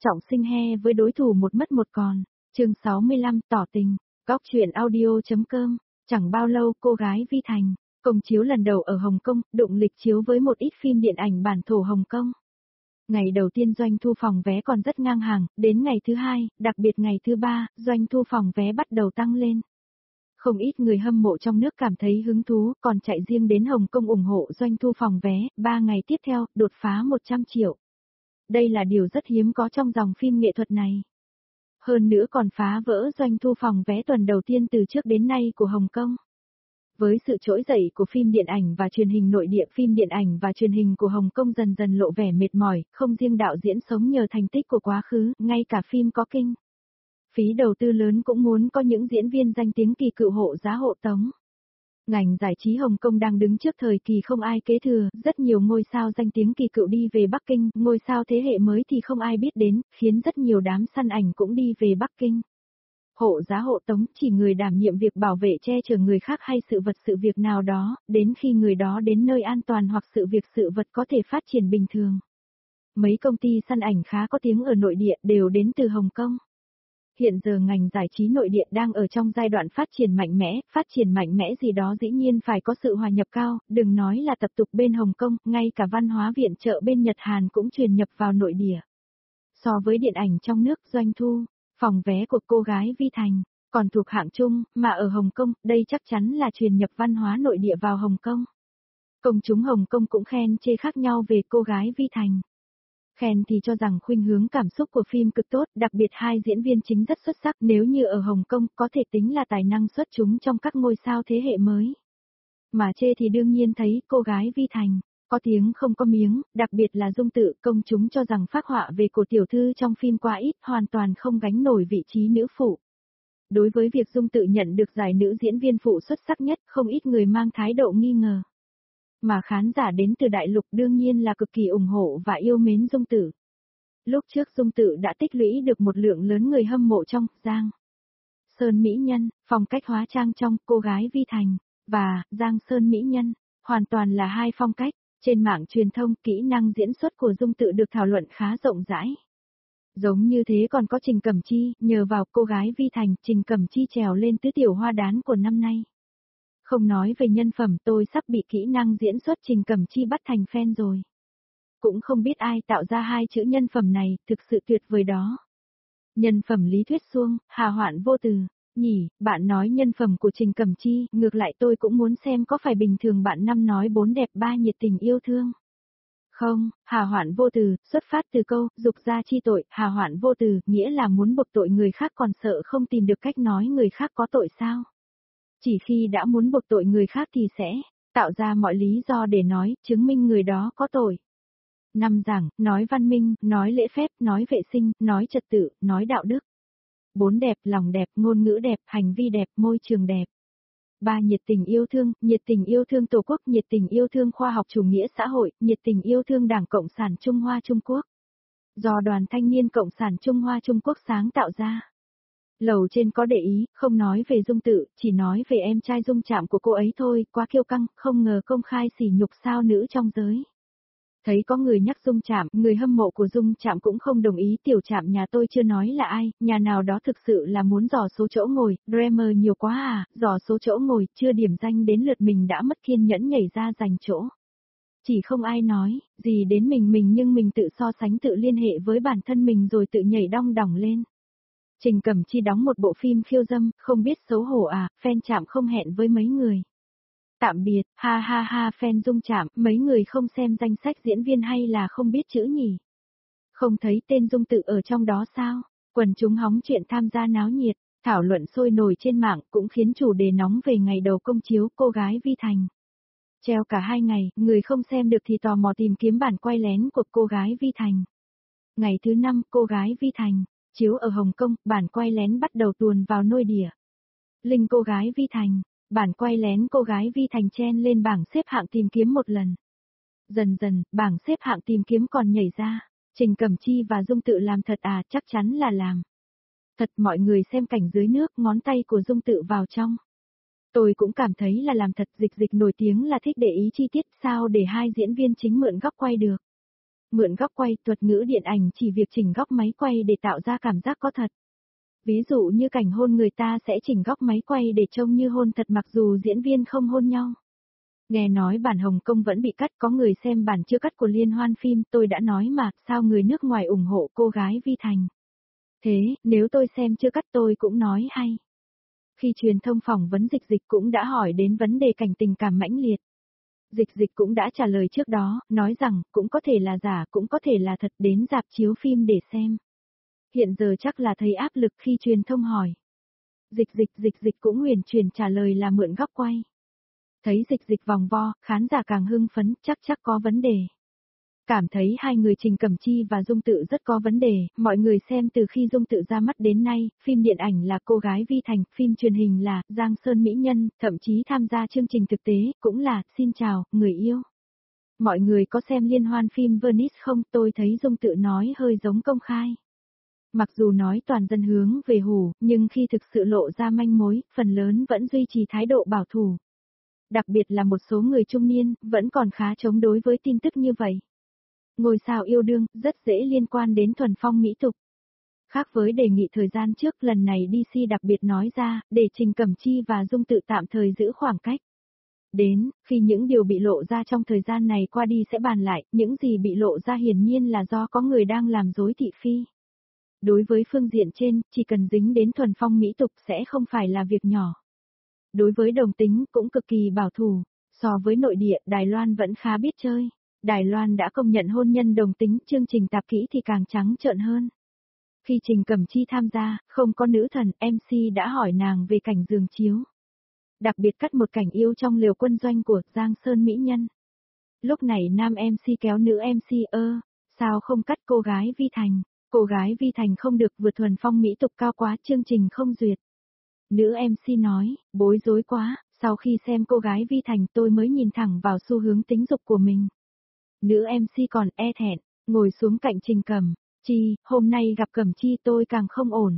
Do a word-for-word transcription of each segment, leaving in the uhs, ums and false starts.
Trọng sinh he với đối thủ một mất một còn. Chương sáu mươi lăm tỏ tình. Góc truyện audio.com. Chẳng bao lâu cô gái Vi Thành, công chiếu lần đầu ở Hồng Kông, đụng lịch chiếu với một ít phim điện ảnh bản thổ Hồng Kông. Ngày đầu tiên doanh thu phòng vé còn rất ngang hàng, đến ngày thứ hai, đặc biệt ngày thứ ba, doanh thu phòng vé bắt đầu tăng lên. Không ít người hâm mộ trong nước cảm thấy hứng thú, còn chạy riêng đến Hồng Kông ủng hộ doanh thu phòng vé, ba ngày tiếp theo, đột phá một trăm triệu. Đây là điều rất hiếm có trong dòng phim nghệ thuật này. Hơn nữa còn phá vỡ doanh thu phòng vé tuần đầu tiên từ trước đến nay của Hồng Kông. Với sự trỗi dậy của phim điện ảnh và truyền hình nội địa, phim điện ảnh và truyền hình của Hồng Kông dần dần lộ vẻ mệt mỏi, không riêng đạo diễn sống nhờ thành tích của quá khứ, ngay cả phim có kinh phí đầu tư lớn cũng muốn có những diễn viên danh tiếng kỳ cựu hộ giá hộ tống. Ngành giải trí Hồng Kông đang đứng trước thời kỳ không ai kế thừa, rất nhiều ngôi sao danh tiếng kỳ cựu đi về Bắc Kinh, ngôi sao thế hệ mới thì không ai biết đến, khiến rất nhiều đám săn ảnh cũng đi về Bắc Kinh. Hộ giá hộ tống chỉ người đảm nhiệm việc bảo vệ che chở người khác hay sự vật sự việc nào đó, đến khi người đó đến nơi an toàn hoặc sự việc sự vật có thể phát triển bình thường. Mấy công ty săn ảnh khá có tiếng ở nội địa đều đến từ Hồng Kông. Hiện giờ ngành giải trí nội địa đang ở trong giai đoạn phát triển mạnh mẽ, phát triển mạnh mẽ gì đó dĩ nhiên phải có sự hòa nhập cao, đừng nói là tập tục bên Hồng Kông, ngay cả văn hóa viện trợ bên Nhật Hàn cũng truyền nhập vào nội địa. So với điện ảnh trong nước, doanh thu, phòng vé của cô gái Vi Thành, còn thuộc hạng chung, mà ở Hồng Kông, đây chắc chắn là truyền nhập văn hóa nội địa vào Hồng Kông. Công chúng Hồng Kông cũng khen chê khác nhau về cô gái Vi Thành. Khen thì cho rằng khuynh hướng cảm xúc của phim cực tốt, đặc biệt hai diễn viên chính rất xuất sắc, nếu như ở Hồng Kông có thể tính là tài năng xuất chúng trong các ngôi sao thế hệ mới. Mà chê thì đương nhiên thấy cô gái Vi Thành, có tiếng không có miếng, đặc biệt là Dung Tự, công chúng cho rằng phác họa về cổ tiểu thư trong phim quá ít, hoàn toàn không gánh nổi vị trí nữ phụ. Đối với việc Dung Tự nhận được giải nữ diễn viên phụ xuất sắc nhất, không ít người mang thái độ nghi ngờ. Mà khán giả đến từ đại lục đương nhiên là cực kỳ ủng hộ và yêu mến Dung Tự. Lúc trước Dung Tự đã tích lũy được một lượng lớn người hâm mộ trong Giang Sơn Mỹ Nhân, phong cách hóa trang trong cô gái Vi Thành, và Giang Sơn Mỹ Nhân, hoàn toàn là hai phong cách. Trên mạng truyền thông, kỹ năng diễn xuất của Dung Tự được thảo luận khá rộng rãi. Giống như thế còn có Trình Cẩm Chi, nhờ vào cô gái Vi Thành, Trình Cẩm Chi trèo lên tứ tiểu hoa đán của năm nay. Không nói về nhân phẩm, tôi sắp bị kỹ năng diễn xuất Trình Cẩm Chi bắt thành fan rồi. Cũng không biết ai tạo ra hai chữ nhân phẩm này, thực sự tuyệt vời đó. Nhân phẩm Lý Thuyết Xuông, hà hoạn vô từ. Nhỉ, bạn nói nhân phẩm của Trình Cẩm Chi, ngược lại tôi cũng muốn xem có phải bình thường bạn năm nói bốn đẹp ba nhiệt tình yêu thương. Không, hà hoạn vô từ, xuất phát từ câu, dục ra chi tội, hà hoạn vô từ, nghĩa là muốn buộc tội người khác còn sợ không tìm được cách nói người khác có tội sao. Chỉ khi đã muốn buộc tội người khác thì sẽ tạo ra mọi lý do để nói, chứng minh người đó có tội. Năm giảng, nói văn minh, nói lễ phép, nói vệ sinh, nói trật tự, nói đạo đức. Bốn đẹp, lòng đẹp, ngôn ngữ đẹp, hành vi đẹp, môi trường đẹp. Ba nhiệt tình yêu thương, nhiệt tình yêu thương Tổ quốc, nhiệt tình yêu thương khoa học chủ nghĩa xã hội, nhiệt tình yêu thương Đảng Cộng sản Trung Hoa Trung Quốc. Do Đoàn Thanh niên Cộng sản Trung Hoa Trung Quốc sáng tạo ra. Lầu trên có để ý, không nói về Dung Tự, chỉ nói về em trai Dung Trạm của cô ấy thôi, quá kiêu căng, không ngờ công khai sỉ nhục sao nữ trong giới. Thấy có người nhắc Dung Trạm, người hâm mộ của Dung Trạm cũng không đồng ý, tiểu Trạm nhà tôi chưa nói là ai, nhà nào đó thực sự là muốn dò số chỗ ngồi, Dreamer nhiều quá à, dò số chỗ ngồi, chưa điểm danh đến lượt mình đã mất kiên nhẫn nhảy ra giành chỗ. Chỉ không ai nói gì đến mình mình nhưng mình tự so sánh tự liên hệ với bản thân mình rồi tự nhảy đong đỏng lên. Trình Cẩm Chi đóng một bộ phim khiêu dâm, không biết xấu hổ à, fan Trạm không hẹn với mấy người. Tạm biệt, ha ha ha fan Dung Trạm, mấy người không xem danh sách diễn viên hay là không biết chữ nhỉ? Không thấy tên Dung Tự ở trong đó sao? Quần chúng hóng chuyện tham gia náo nhiệt, thảo luận sôi nổi trên mạng cũng khiến chủ đề nóng về ngày đầu công chiếu cô gái Vi Thành. Treo cả hai ngày, người không xem được thì tò mò tìm kiếm bản quay lén của cô gái Vi Thành. Ngày thứ năm, cô gái Vi Thành, chiếu ở Hồng Kông, bản quay lén bắt đầu tuồn vào nội địa. Linh cô gái Vi Thành. Bản quay lén cô gái Vi Thành chen lên bảng xếp hạng tìm kiếm một lần. Dần dần, bảng xếp hạng tìm kiếm còn nhảy ra. Trình Cẩm Chi và Dung Tự làm thật à, chắc chắn là làm. Thật, mọi người xem cảnh dưới nước, ngón tay của Dung Tự vào trong. Tôi cũng cảm thấy là làm thật. Dịch Dịch nổi tiếng là thích để ý chi tiết, sao để hai diễn viên chính mượn góc quay được. Mượn góc quay, thuật ngữ điện ảnh chỉ việc chỉnh góc máy quay để tạo ra cảm giác có thật. Ví dụ như cảnh hôn, người ta sẽ chỉnh góc máy quay để trông như hôn thật mặc dù diễn viên không hôn nhau. Nghe nói bản Hồng Kông vẫn bị cắt, có người xem bản chưa cắt của liên hoan phim, tôi đã nói mà, sao người nước ngoài ủng hộ cô gái Vi Thành. Thế, nếu tôi xem chưa cắt tôi cũng nói hay. Khi truyền thông phỏng vấn Dịch Dịch cũng đã hỏi đến vấn đề cảnh tình cảm mãnh liệt. Dịch Dịch cũng đã trả lời trước đó, nói rằng, cũng có thể là giả, cũng có thể là thật, đến rạp chiếu phim để xem. Hiện giờ chắc là thấy áp lực khi truyền thông hỏi. Dịch Dịch Dịch Dịch cũng huyền truyền trả lời là mượn góc quay. Thấy Dịch Dịch vòng vo, khán giả càng hưng phấn, chắc chắc có vấn đề. Cảm thấy hai người Trình Cẩm Chi và Dung Tự rất có vấn đề, mọi người xem từ khi Dung Tự ra mắt đến nay, phim điện ảnh là Cô gái Vi Thành, phim truyền hình là Giang Sơn Mỹ Nhân, thậm chí tham gia chương trình thực tế cũng là Xin chào, người yêu. Mọi người có xem liên hoan phim Venice không? Tôi thấy Dung Tự nói hơi giống công khai. Mặc dù nói toàn dân hướng về hủ, nhưng khi thực sự lộ ra manh mối, phần lớn vẫn duy trì thái độ bảo thủ. Đặc biệt là một số người trung niên, vẫn còn khá chống đối với tin tức như vậy. Ngôi sao yêu đương, rất dễ liên quan đến thuần phong mỹ tục. Khác với đề nghị thời gian trước, lần này đê xê đặc biệt nói ra, để Trình Cẩm Chi và Dung Tự tạm thời giữ khoảng cách. Đến, khi những điều bị lộ ra trong thời gian này qua đi sẽ bàn lại, những gì bị lộ ra hiển nhiên là do có người đang làm dối thị phi. Đối với phương diện trên, chỉ cần dính đến thuần phong mỹ tục sẽ không phải là việc nhỏ. Đối với đồng tính cũng cực kỳ bảo thủ, so với nội địa, Đài Loan vẫn khá biết chơi. Đài Loan đã công nhận hôn nhân đồng tính, chương trình tạp kỹ thì càng trắng trợn hơn. Khi Trình Cẩm Chi tham gia, không có nữ thần, em xê đã hỏi nàng về cảnh giường chiếu. Đặc biệt cắt một cảnh yêu trong liều quân doanh của Giang Sơn Mỹ Nhân. Lúc này nam em xê kéo nữ em xê ơ, sao không cắt cô gái Vi Thành, cô gái Vi Thành không được vượt thuần phong mỹ tục cao quá, chương trình không duyệt. Nữ em xê nói, bối rối quá, sau khi xem cô gái Vi Thành tôi mới nhìn thẳng vào xu hướng tính dục của mình. Nữ em xê còn e thẹn, ngồi xuống cạnh Trình Cẩm Chi, hôm nay gặp Cẩm Chi tôi càng không ổn.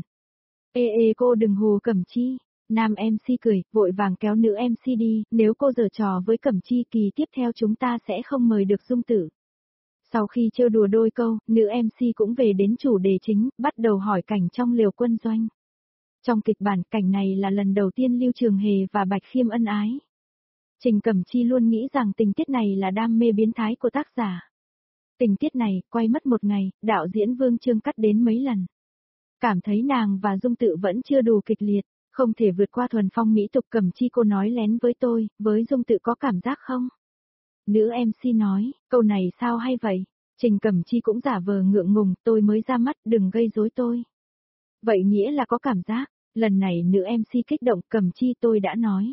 Ê ê cô đừng hù Cẩm Chi. Nam em xê cười, vội vàng kéo nữ em xê đi, nếu cô giở trò với Cẩm Chi kỳ tiếp theo chúng ta sẽ không mời được Dung Tự. Sau khi trêu đùa đôi câu, nữ em xê cũng về đến chủ đề chính, bắt đầu hỏi cảnh trong liều quân doanh. Trong kịch bản, cảnh này là lần đầu tiên Lưu Trường Hề và Bạch Khiêm ân ái. Trình Cẩm Chi luôn nghĩ rằng tình tiết này là đam mê biến thái của tác giả. Tình tiết này, quay mất một ngày, đạo diễn Vương Trương cắt đến mấy lần. Cảm thấy nàng và Dung Tự vẫn chưa đủ kịch liệt, không thể vượt qua thuần phong mỹ tục. Cẩm Chi cô nói lén với tôi, với Dung Tự có cảm giác không? Nữ em xê nói, câu này sao hay vậy? Trình Cẩm Chi cũng giả vờ ngượng ngùng, tôi mới ra mắt, đừng gây rối tôi. Vậy nghĩa là có cảm giác, lần này nữ em xê kích động, Cẩm Chi tôi đã nói.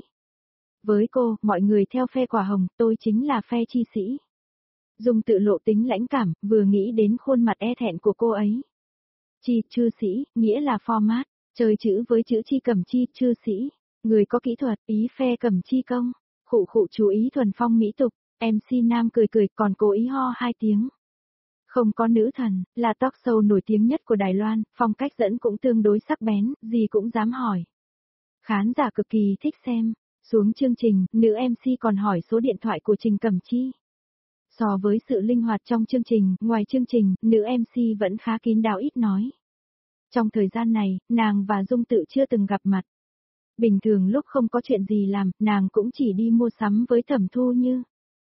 Với cô, mọi người theo phe quả hồng, tôi chính là phe chi sĩ. Dung Tự lộ tính lãnh cảm, vừa nghĩ đến khuôn mặt e thẹn của cô ấy. Chi, chư sĩ, nghĩa là format, chơi chữ với chữ chi. Cẩm Chi, chư sĩ, người có kỹ thuật, ý phe Cẩm Chi công, khụ khụ chú ý thuần phong mỹ tục, em xê nam cười cười còn cố ý ho hai tiếng. Không có nữ thần, là talk show nổi tiếng nhất của Đài Loan, phong cách dẫn cũng tương đối sắc bén, gì cũng dám hỏi. Khán giả cực kỳ thích xem. Xuống chương trình, nữ em xê còn hỏi số điện thoại của Trình Cẩm Chi. So với sự linh hoạt trong chương trình, ngoài chương trình, nữ em xê vẫn khá kín đáo ít nói. Trong thời gian này, nàng và Dung Tự chưa từng gặp mặt. Bình thường lúc không có chuyện gì làm, nàng cũng chỉ đi mua sắm với Thẩm Thu Như.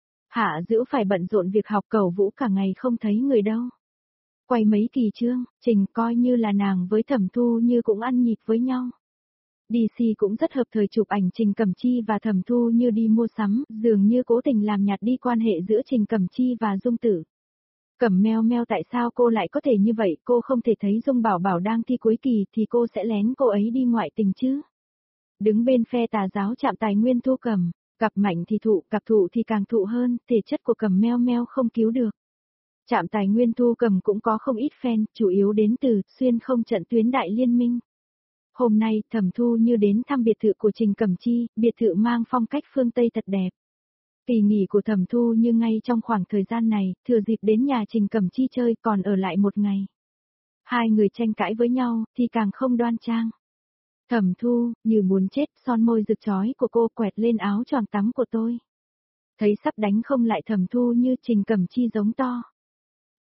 Hạ Dữu phải bận rộn việc học cầu vũ cả ngày không thấy người đâu. Quay mấy kỳ chương, Trình coi như là nàng với Thẩm Thu Như cũng ăn nhịp với nhau. đê xê cũng rất hợp thời chụp ảnh Trình Cẩm Chi và Thẩm Thu Như đi mua sắm, dường như cố tình làm nhạt đi quan hệ giữa Trình Cẩm Chi và Dung Tự. Cẩm meo meo tại sao cô lại có thể như vậy, cô không thể thấy Dung Bảo Bảo đang thi cuối kỳ thì cô sẽ lén cô ấy đi ngoại tình chứ. Đứng bên phe tà giáo Trạm Tài Nguyên Thu Cẩm, gặp mạnh thì thụ, gặp thụ thì càng thụ hơn, thể chất của Cẩm meo meo không cứu được. Trạm Tài Nguyên Thu Cẩm cũng có không ít fan, chủ yếu đến từ xuyên không trận tuyến đại liên minh. Hôm nay, Thẩm Thu Như đến thăm biệt thự của Trình Cẩm Chi, biệt thự mang phong cách phương Tây thật đẹp. Kỳ nghỉ của Thẩm Thu Như ngay trong khoảng thời gian này, thừa dịp đến nhà Trình Cẩm Chi chơi còn ở lại một ngày. Hai người tranh cãi với nhau, thì càng không đoan trang. Thẩm Thu, như muốn chết, son môi rực chói của cô quẹt lên áo choàng tắm của tôi. Thấy sắp đánh không lại Thẩm Thu Như, Trình Cẩm Chi giống to.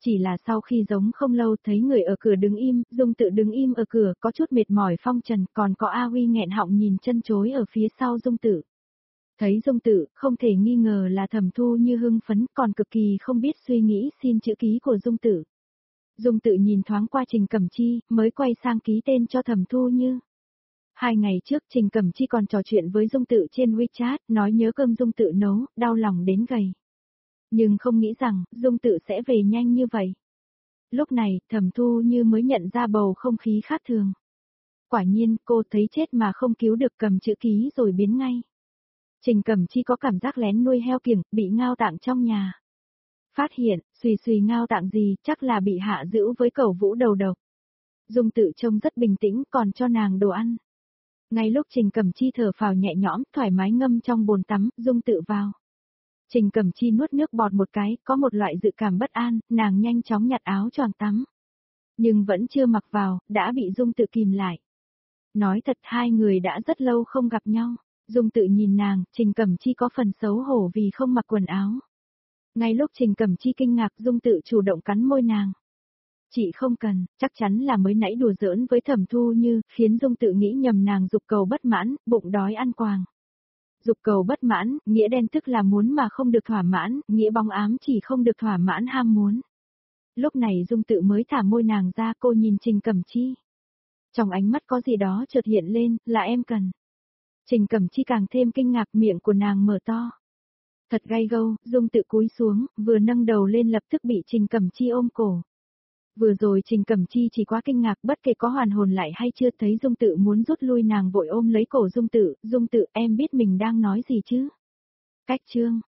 Chỉ là sau khi giống không lâu thấy người ở cửa đứng im, Dung Tự đứng im ở cửa có chút mệt mỏi phong trần, còn có A Huy nghẹn họng nhìn chân chối ở phía sau Dung Tự. Thấy Dung Tự, không thể nghi ngờ là Thẩm Thu Như hưng phấn, còn cực kỳ không biết suy nghĩ xin chữ ký của Dung Tự. Dung Tự nhìn thoáng qua Trình Cẩm Chi, mới quay sang ký tên cho Thẩm Thu Như. Hai ngày trước Trình Cẩm Chi còn trò chuyện với Dung Tự trên WeChat, nói nhớ cơm Dung Tự nấu, đau lòng đến gầy. Nhưng không nghĩ rằng, Dung Tự sẽ về nhanh như vậy. Lúc này, Thẩm Thu Như mới nhận ra bầu không khí khác thường. Quả nhiên, cô thấy chết mà không cứu được, cầm chữ ký rồi biến ngay. Trình Cẩm Chi có cảm giác lén nuôi heo kiểng, bị ngao tạng trong nhà. Phát hiện, xùy xùy ngao tạng gì, chắc là bị hạ dữ với cẩu vũ đầu độc. Dung Tự trông rất bình tĩnh, còn cho nàng đồ ăn. Ngay lúc Trình Cẩm Chi thở phào nhẹ nhõm, thoải mái ngâm trong bồn tắm, Dung Tự vào. Trình Cẩm Chi nuốt nước bọt một cái, có một loại dự cảm bất an, nàng nhanh chóng nhặt áo choàng tắm. Nhưng vẫn chưa mặc vào, đã bị Dung Tự kìm lại. Nói thật, hai người đã rất lâu không gặp nhau. Dung Tự nhìn nàng, Trình Cẩm Chi có phần xấu hổ vì không mặc quần áo. Ngay lúc Trình Cẩm Chi kinh ngạc, Dung Tự chủ động cắn môi nàng. Chị không cần, chắc chắn là mới nãy đùa giỡn với Thẩm Thu Như, khiến Dung Tự nghĩ nhầm nàng dục cầu bất mãn, bụng đói ăn quàng. Dục cầu bất mãn, nghĩa đen tức là muốn mà không được thỏa mãn, nghĩa bóng ám chỉ không được thỏa mãn ham muốn. Lúc này Dung Tự mới thả môi nàng ra, cô nhìn Trình Cẩm Chi. Trong ánh mắt có gì đó chợt hiện lên, là em cần. Trình Cẩm Chi càng thêm kinh ngạc, miệng của nàng mở to. Thật gay gâu, Dung Tự cúi xuống, vừa nâng đầu lên lập tức bị Trình Cẩm Chi ôm cổ. Vừa rồi Trình Cẩm Chi chỉ quá kinh ngạc, bất kể có hoàn hồn lại hay chưa, thấy Dung Tự muốn rút lui nàng vội ôm lấy cổ Dung Tự, Dung Tự, em biết mình đang nói gì chứ? Cách chương.